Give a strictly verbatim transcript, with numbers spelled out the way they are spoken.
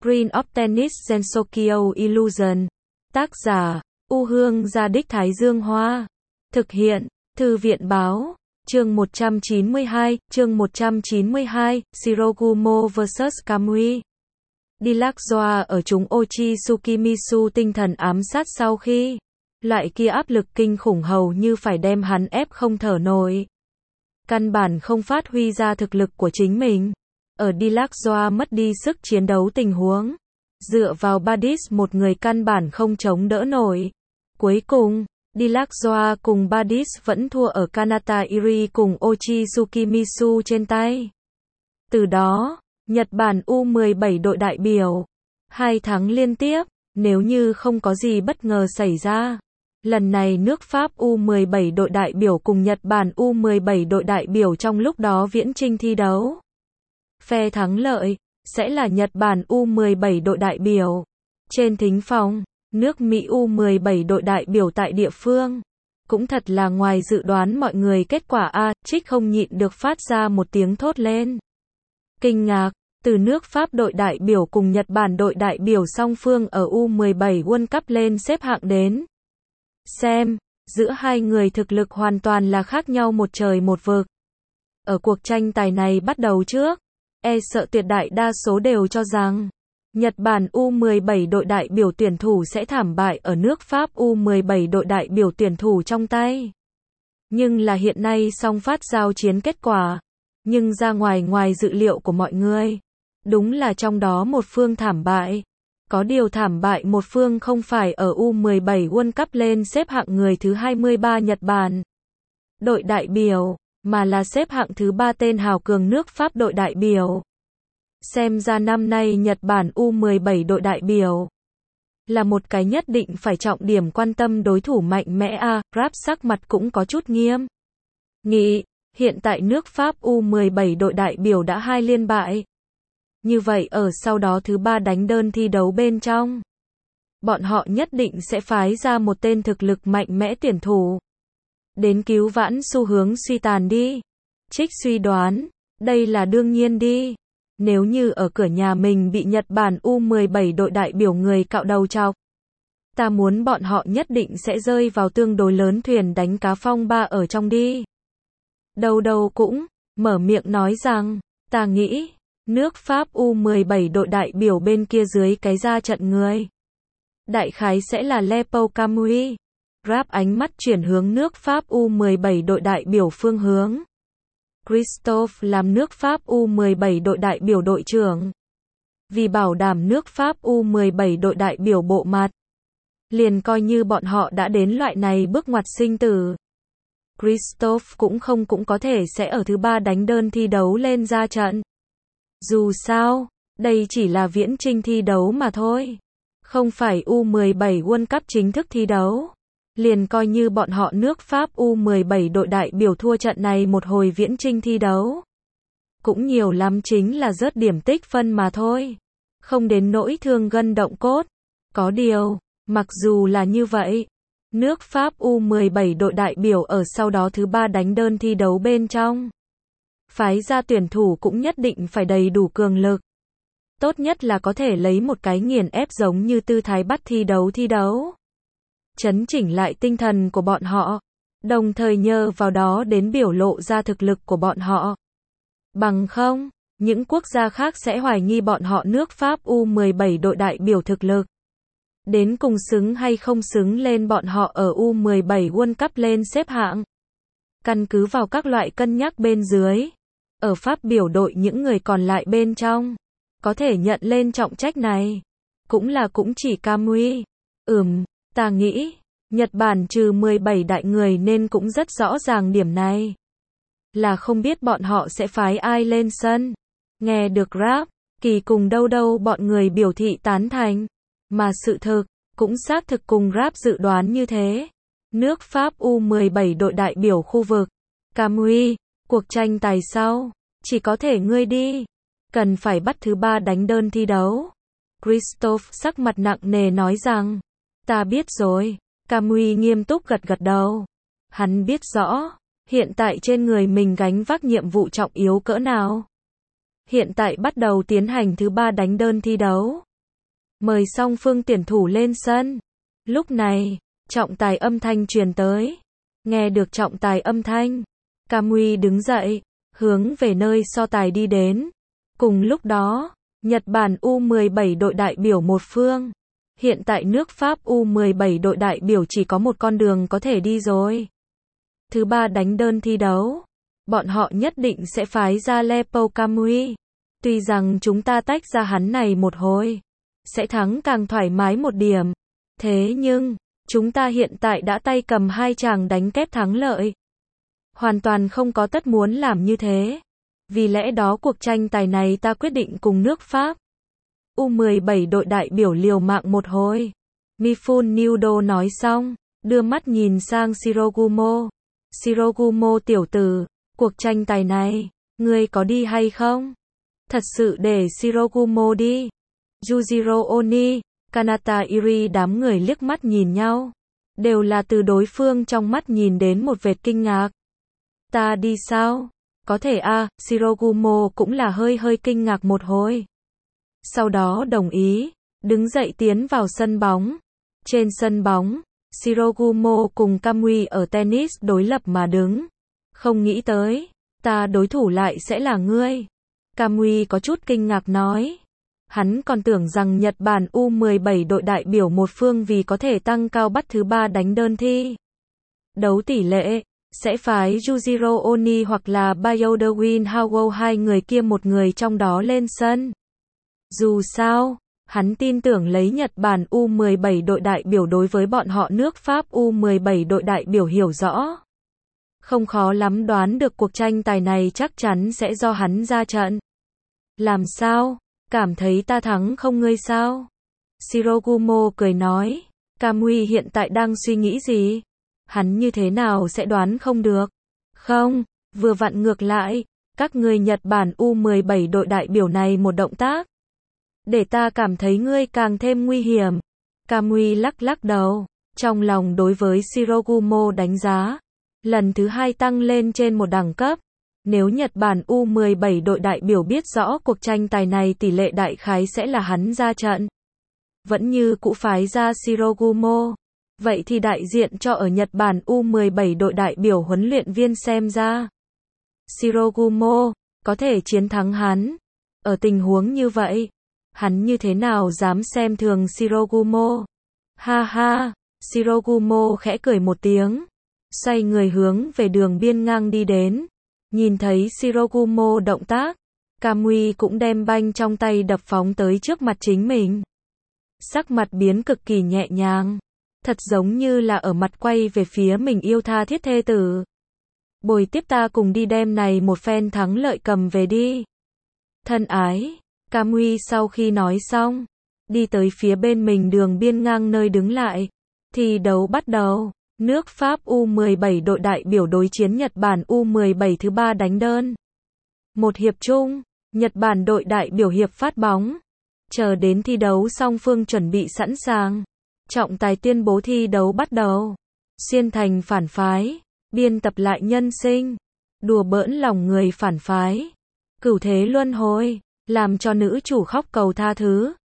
Green of Tennis Sensokyo Illusion. Tác giả, U Hương Gia Đích Thái Dương Hoa. Thực hiện, Thư viện Báo. Chương một trăm chín mươi hai, chương một trăm chín mươi hai, Shirogumo versus Kamui. Dilakzoa ở chúng Ochi Tsukimisu tinh thần ám sát sau khi loại kia áp lực kinh khủng hầu như phải đem hắn ép không thở nổi. Căn bản không phát huy ra thực lực của chính mình. Ở Dilakzoa mất đi sức chiến đấu tình huống, dựa vào Badis một người căn bản không chống đỡ nổi. Cuối cùng, Dilakzoa cùng Badis vẫn thua ở Kanata Iri cùng Ochi Tsukimisu trên tay. Từ đó, Nhật Bản U mười bảy đội đại biểu, hai tháng liên tiếp, nếu như không có gì bất ngờ xảy ra. Lần này nước Pháp U mười bảy đội đại biểu cùng Nhật Bản U mười bảy đội đại biểu trong lúc đó viễn chinh thi đấu. Phe thắng lợi sẽ là Nhật Bản U mười bảy đội đại biểu. Trên thính phòng, nước Mỹ U mười bảy đội đại biểu tại địa phương. Cũng thật là ngoài dự đoán mọi người, kết quả A, Trích không nhịn được phát ra một tiếng thốt lên. Kinh ngạc, từ nước Pháp đội đại biểu cùng Nhật Bản đội đại biểu song phương ở U mười bảy World Cup lên xếp hạng đến. Xem, giữa hai người thực lực hoàn toàn là khác nhau một trời một vực. Ở cuộc tranh tài này bắt đầu trước, e sợ tuyệt đại đa số đều cho rằng Nhật Bản U mười bảy đội đại biểu tuyển thủ sẽ thảm bại ở nước Pháp U mười bảy đội đại biểu tuyển thủ trong tay. Nhưng là hiện nay song phát giao chiến kết quả, nhưng ra ngoài ngoài dự liệu của mọi người. Đúng là trong đó một phương thảm bại. Có điều thảm bại một phương không phải ở U mười bảy World Cup lên xếp hạng người thứ hai mươi ba Nhật Bản đội đại biểu, mà là xếp hạng thứ ba tên hào cường nước Pháp đội đại biểu. Xem ra năm nay Nhật Bản U mười bảy đội đại biểu là một cái nhất định phải trọng điểm quan tâm đối thủ mạnh mẽ a. Rap sắc mặt cũng có chút nghiêm nghị. Hiện tại nước Pháp U mười bảy đội đại biểu đã hai liên bại. Như vậy ở sau đó thứ ba đánh đơn thi đấu bên trong, bọn họ nhất định sẽ phái ra một tên thực lực mạnh mẽ tuyển thủ đến cứu vãn xu hướng suy tàn đi. Trích suy đoán, đây là đương nhiên đi. Nếu như ở cửa nhà mình bị Nhật Bản U mười bảy đội đại biểu người cạo đầu chọc, ta muốn bọn họ nhất định sẽ rơi vào tương đối lớn thuyền đánh cá phong ba ở trong đi. Đâu đâu cũng mở miệng nói rằng, ta nghĩ nước Pháp U mười bảy đội đại biểu bên kia dưới cái ra trận người đại khái sẽ là Lepo Kamui. Rap ánh mắt chuyển hướng nước Pháp U mười bảy đội đại biểu phương hướng. Christophe làm nước Pháp U mười bảy đội đại biểu đội trưởng. Vì bảo đảm nước Pháp U mười bảy đội đại biểu bộ mặt, liền coi như bọn họ đã đến loại này bước ngoặt sinh tử, Christophe cũng không cũng có thể sẽ ở thứ ba đánh đơn thi đấu lên ra trận. Dù sao, đây chỉ là viễn chinh thi đấu mà thôi, không phải U mười bảy World Cup chính thức thi đấu. Liền coi như bọn họ nước Pháp U mười bảy đội đại biểu thua trận này một hồi viễn chinh thi đấu, cũng nhiều lắm chính là rớt điểm tích phân mà thôi, không đến nỗi thương gân động cốt. Có điều, mặc dù là như vậy, nước Pháp U mười bảy đội đại biểu ở sau đó thứ ba đánh đơn thi đấu bên trong, phái ra tuyển thủ cũng nhất định phải đầy đủ cường lực. Tốt nhất là có thể lấy một cái nghiền ép giống như tư thái bắt thi đấu thi đấu. Chấn chỉnh lại tinh thần của bọn họ, đồng thời nhờ vào đó đến biểu lộ ra thực lực của bọn họ. Bằng không, những quốc gia khác sẽ hoài nghi bọn họ nước Pháp U mười bảy đội đại biểu thực lực. Đến cùng xứng hay không xứng lên bọn họ ở U mười bảy World Cup lên xếp hạng. Căn cứ vào các loại cân nhắc bên dưới, ở Pháp biểu đội những người còn lại bên trong, có thể nhận lên trọng trách này, cũng là cũng chỉ Kamui. Ừm. Ta nghĩ, Nhật Bản trừ mười bảy đại người nên cũng rất rõ ràng điểm này. Là không biết bọn họ sẽ phái ai lên sân. Nghe được Rap, Kỳ cùng đâu đâu bọn người biểu thị tán thành. Mà sự thực, cũng xác thực cùng Rap dự đoán như thế. Nước Pháp U mười bảy đội đại biểu khu vực. Kamui, cuộc tranh tài sau, chỉ có thể ngươi đi. Cần phải bắt thứ ba đánh đơn thi đấu. Christophe sắc mặt nặng nề nói rằng, ta biết rồi. Kamui nghiêm túc gật gật đầu. Hắn biết rõ, hiện tại trên người mình gánh vác nhiệm vụ trọng yếu cỡ nào. Hiện tại bắt đầu tiến hành thứ ba đánh đơn thi đấu. Mời song phương tuyển thủ lên sân. Lúc này, trọng tài âm thanh truyền tới. Nghe được trọng tài âm thanh, Kamui đứng dậy, hướng về nơi so tài đi đến. Cùng lúc đó, Nhật Bản U mười bảy đội đại biểu một phương. Hiện tại nước Pháp U mười bảy đội đại biểu chỉ có một con đường có thể đi rồi. Thứ ba đánh đơn thi đấu. Bọn họ nhất định sẽ phái ra Lepo Kamui. Tuy rằng chúng ta tách ra hắn này một hồi, sẽ thắng càng thoải mái một điểm. Thế nhưng, chúng ta hiện tại đã tay cầm hai chàng đánh kép thắng lợi. Hoàn toàn không có tất muốn làm như thế. Vì lẽ đó cuộc tranh tài này ta quyết định cùng nước Pháp. U mười bảy đội đại biểu liều mạng một hồi. Mifune Nudo nói xong, đưa mắt nhìn sang Shirogumo. Shirogumo tiểu tử, cuộc tranh tài này, ngươi có đi hay không? Thật sự để Shirogumo đi. Yujiro Oni, Kanata Iri đám người liếc mắt nhìn nhau. Đều là từ đối phương trong mắt nhìn đến một vệt kinh ngạc. Ta đi sao? Có thể a à, Shirogumo cũng là hơi hơi kinh ngạc một hồi. Sau đó đồng ý, đứng dậy tiến vào sân bóng. Trên sân bóng, Shirogumo cùng Kamui ở tennis đối lập mà đứng. Không nghĩ tới, ta đối thủ lại sẽ là ngươi. Kamui có chút kinh ngạc nói. Hắn còn tưởng rằng Nhật Bản U mười bảy đội đại biểu một phương vì có thể tăng cao bắt thứ ba đánh đơn thi đấu tỷ lệ, sẽ phái Yujiro Oni hoặc là Bayodewin Hawo hai người kia một người trong đó lên sân. Dù sao, hắn tin tưởng lấy Nhật Bản U mười bảy đội đại biểu đối với bọn họ nước Pháp U mười bảy đội đại biểu hiểu rõ. Không khó lắm đoán được cuộc tranh tài này chắc chắn sẽ do hắn ra trận. Làm sao? Cảm thấy ta thắng không ngươi sao? Shirogumo cười nói. Kamui hiện tại đang suy nghĩ gì? Hắn như thế nào sẽ đoán không được? Không, vừa vặn ngược lại, các ngươi Nhật Bản U mười bảy đội đại biểu này một động tác. Để ta cảm thấy ngươi càng thêm nguy hiểm. Kamui lắc lắc đầu, trong lòng đối với Shirogumo đánh giá. Lần thứ hai tăng lên trên một đẳng cấp. Nếu Nhật Bản U mười bảy đội đại biểu biết rõ cuộc tranh tài này tỷ lệ đại khái sẽ là hắn ra trận. Vẫn như cũ phái ra Shirogumo. Vậy thì đại diện cho ở Nhật Bản U mười bảy đội đại biểu huấn luyện viên xem ra. Shirogumo, có thể chiến thắng hắn. Ở tình huống như vậy, hắn như thế nào dám xem thường Shirogumo? Ha ha, Shirogumo khẽ cười một tiếng. Xoay người hướng về đường biên ngang đi đến. Nhìn thấy Shirogumo động tác, Kamui cũng đem banh trong tay đập phóng tới trước mặt chính mình. Sắc mặt biến cực kỳ nhẹ nhàng, thật giống như là ở mặt quay về phía mình yêu tha thiết thê tử. Bồi tiếp ta cùng đi đem này một phen thắng lợi cầm về đi. Thân ái, Kamui sau khi nói xong, đi tới phía bên mình đường biên ngang nơi đứng lại. Thi đấu bắt đầu. Nước Pháp U mười bảy đội đại biểu đối chiến Nhật Bản U mười bảy thứ ba đánh đơn. Một hiệp chung, Nhật Bản đội đại biểu hiệp phát bóng. Chờ đến thi đấu song phương chuẩn bị sẵn sàng. Trọng tài tuyên bố thi đấu bắt đầu. Xuyên thành phản phái, biên tập lại nhân sinh. Đùa bỡn lòng người phản phái. Cửu thế luân hồi, làm cho nữ chủ khóc cầu tha thứ.